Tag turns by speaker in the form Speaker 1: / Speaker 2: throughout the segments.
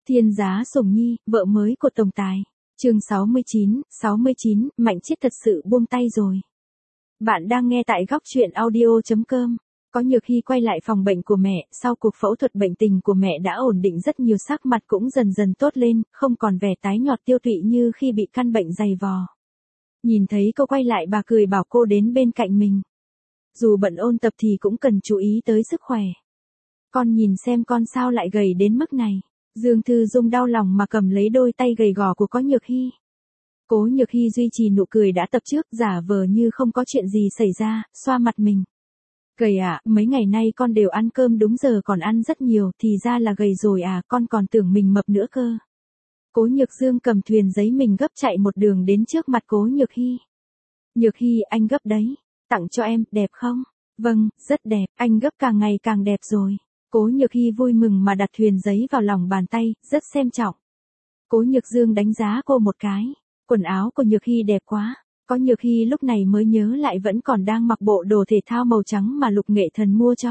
Speaker 1: Thiên giá sủng nhi, vợ mới của tổng tài. Chương 69, Mạnh Chiết thật sự buông tay rồi. Bạn đang nghe tại góc truyện audio.com. Có Nhược Hy quay lại phòng bệnh của mẹ, sau cuộc phẫu thuật bệnh tình của mẹ đã ổn định rất nhiều, sắc mặt cũng dần dần tốt lên, không còn vẻ tái nhợt tiêu tụy như khi bị căn bệnh dày vò. Nhìn thấy cô quay lại, bà cười bảo cô đến bên cạnh mình. Dù bận ôn tập thì cũng cần chú ý tới sức khỏe. Con nhìn xem con sao lại gầy đến mức này. Dương Thư Dung đau lòng mà cầm lấy đôi tay gầy gò của Cố Nhược Hy. Cố Nhược Hy duy trì nụ cười đã tập trước, giả vờ như không có chuyện gì xảy ra, xoa mặt mình. Gầy à, mấy ngày nay con đều ăn cơm đúng giờ, còn ăn rất nhiều, thì ra là gầy rồi à, con còn tưởng mình mập nữa cơ. Cố Nhược Dương cầm thuyền giấy mình gấp chạy một đường đến trước mặt Cố Nhược Hy. Nhược Hy, anh gấp đấy, tặng cho em, đẹp không? Vâng, rất đẹp, anh gấp càng ngày càng đẹp rồi. Cố Nhược Hy vui mừng mà đặt thuyền giấy vào lòng bàn tay, rất xem trọng. Cố Nhược Dương đánh giá cô một cái. Quần áo của Nhược Hy đẹp quá. Có Nhược Hy lúc này mới nhớ lại vẫn còn đang mặc bộ đồ thể thao màu trắng mà Lục Nghệ Thần mua cho.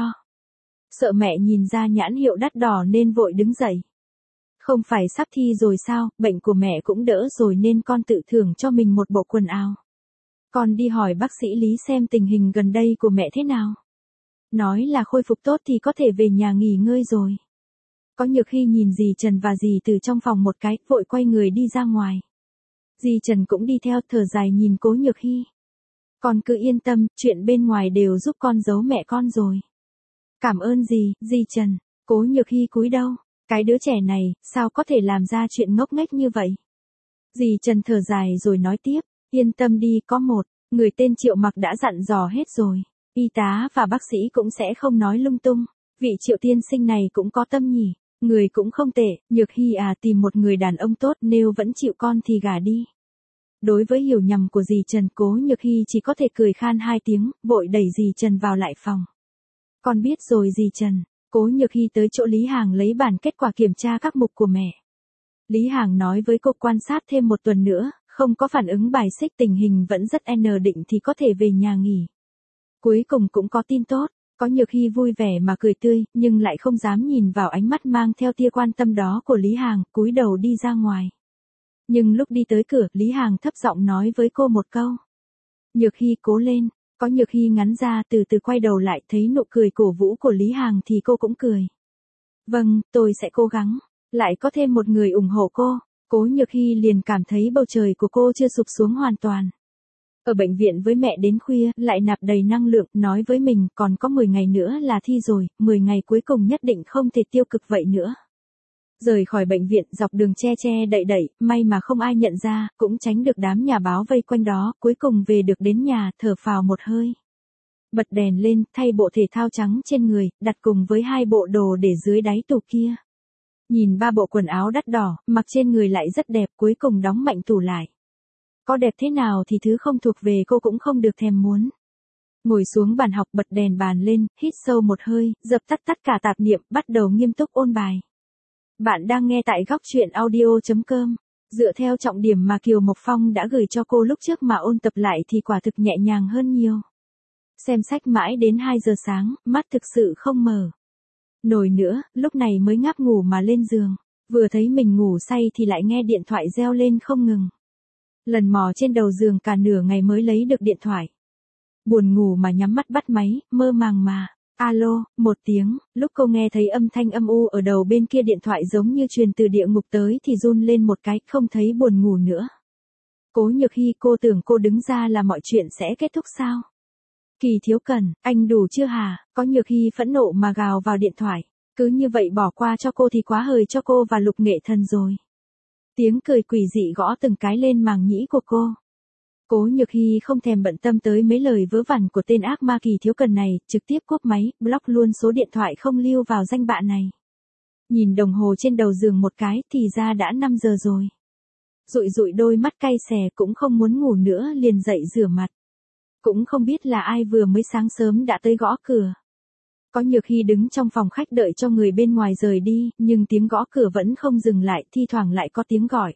Speaker 1: Sợ mẹ nhìn ra nhãn hiệu đắt đỏ nên vội đứng dậy. Không phải sắp thi rồi sao, bệnh của mẹ cũng đỡ rồi nên con tự thưởng cho mình một bộ quần áo. Con đi hỏi bác sĩ Lý xem tình hình gần đây của mẹ thế nào. Nói là khôi phục tốt thì có thể về nhà nghỉ ngơi rồi. Có Nhược Hy nhìn dì Trần và dì Từ trong phòng một cái, vội quay người đi ra ngoài. Dì Trần cũng đi theo, thở dài nhìn Cố Nhược Hy. Con cứ yên tâm, chuyện bên ngoài đều giúp con giấu mẹ con rồi. Cảm ơn dì Trần. Cố Nhược Hy cúi đầu. Cái đứa trẻ này, sao có thể làm ra chuyện ngốc nghếch như vậy? Dì Trần thở dài rồi nói tiếp, yên tâm đi, có một người tên Triệu Mặc đã dặn dò hết rồi. Y tá và bác sĩ cũng sẽ không nói lung tung. Vị Triệu tiên sinh này cũng có tâm nhỉ, người cũng không tệ. Nhược Hy à, tìm một người đàn ông tốt, nếu vẫn chịu con thì gả đi. Đối với hiểu nhầm của dì Trần, Cố Nhược Hy chỉ có thể cười khan hai tiếng, vội đẩy dì Trần vào lại phòng. Con biết rồi dì Trần. Cố Nhược Hy tới chỗ Lý Hàng lấy bản kết quả kiểm tra các mục của mẹ. Lý Hàng nói với cô quan sát thêm một tuần nữa, không có phản ứng bài xích, tình hình vẫn rất định thì có thể về nhà nghỉ. Cuối cùng cũng có tin tốt. Có Nhược Hy vui vẻ mà cười tươi, nhưng lại không dám nhìn vào ánh mắt mang theo tia quan tâm đó của Lý Hàng, cúi đầu đi ra ngoài. Nhưng lúc đi tới cửa, Lý Hàng thấp giọng nói với cô một câu. Nhược Hy cố lên. Có Nhược Hy ngắn ra, từ từ quay đầu lại, thấy nụ cười cổ vũ của Lý Hàng thì cô cũng cười. Vâng, tôi sẽ cố gắng. Lại có thêm một người ủng hộ cô. Cố Nhược Hy liền cảm thấy bầu trời của cô chưa sụp xuống hoàn toàn. Ở bệnh viện với mẹ đến khuya, lại nạp đầy năng lượng, nói với mình còn có 10 ngày nữa là thi rồi, 10 ngày cuối cùng nhất định không thể tiêu cực vậy nữa. Rời khỏi bệnh viện, dọc đường che đậy, may mà không ai nhận ra, cũng tránh được đám nhà báo vây quanh đó, cuối cùng về được đến nhà, thở phào một hơi. Bật đèn lên, thay bộ thể thao trắng trên người, đặt cùng với hai bộ đồ để dưới đáy tủ kia. Nhìn ba bộ quần áo đắt đỏ, mặc trên người lại rất đẹp, cuối cùng đóng mạnh tủ lại. Có đẹp thế nào thì thứ không thuộc về cô cũng không được thèm muốn. Ngồi xuống bàn học, bật đèn bàn lên, hít sâu một hơi, dập tắt cả tạp niệm, bắt đầu nghiêm túc ôn bài. Bạn đang nghe tại góc truyện audio.com. Dựa theo trọng điểm mà Kiều Mộc Phong đã gửi cho cô lúc trước mà ôn tập lại thì quả thực nhẹ nhàng hơn nhiều. Xem sách mãi đến 2 giờ sáng, mắt thực sự không mở nổi nữa, lúc này mới ngáp ngủ mà lên giường. Vừa thấy mình ngủ say thì lại nghe điện thoại reo lên không ngừng. Lần mò trên đầu giường cả nửa ngày mới lấy được điện thoại. Buồn ngủ mà nhắm mắt bắt máy, mơ màng mà. Alo, một tiếng, lúc cô nghe thấy âm thanh âm u ở đầu bên kia điện thoại giống như truyền từ địa ngục tới thì run lên một cái, không thấy buồn ngủ nữa. Cố Nhược Hy, cô tưởng cô đứng ra là mọi chuyện sẽ kết thúc sao? Kỳ Thiếu Cần, anh đủ chưa hả? Có Nhược Hy phẫn nộ mà gào vào điện thoại. Cứ như vậy bỏ qua cho cô thì quá hời cho cô và Lục Nghệ Thần rồi. Tiếng cười quỷ dị gõ từng cái lên màng nhĩ của cô. Cố Nhược Hy không thèm bận tâm tới mấy lời vớ vẩn của tên ác ma Kỳ Thiếu Cần này, trực tiếp cúp máy, block luôn số điện thoại không lưu vào danh bạ này. Nhìn đồng hồ trên đầu giường một cái thì ra đã 5 giờ rồi. Dụi đôi mắt cay xè, cũng không muốn ngủ nữa, liền dậy rửa mặt. Cũng không biết là ai vừa mới sáng sớm đã tới gõ cửa. Có Nhược Hy đứng trong phòng khách đợi cho người bên ngoài rời đi, nhưng tiếng gõ cửa vẫn không dừng lại, thi thoảng lại có tiếng gọi.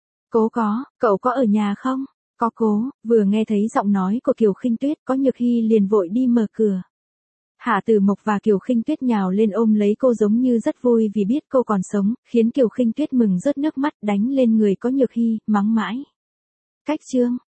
Speaker 1: Cậu có ở nhà không? Có Cố, vừa nghe thấy giọng nói của Kiều Khinh Tuyết, Có Nhược Hy liền vội đi mở cửa. Hạ Tử Mộc và Kiều Khinh Tuyết nhào lên ôm lấy cô giống như rất vui vì biết cô còn sống, khiến Kiều Khinh Tuyết mừng rớt nước mắt đánh lên người có Nhược Hy, mắng mãi. Cách chương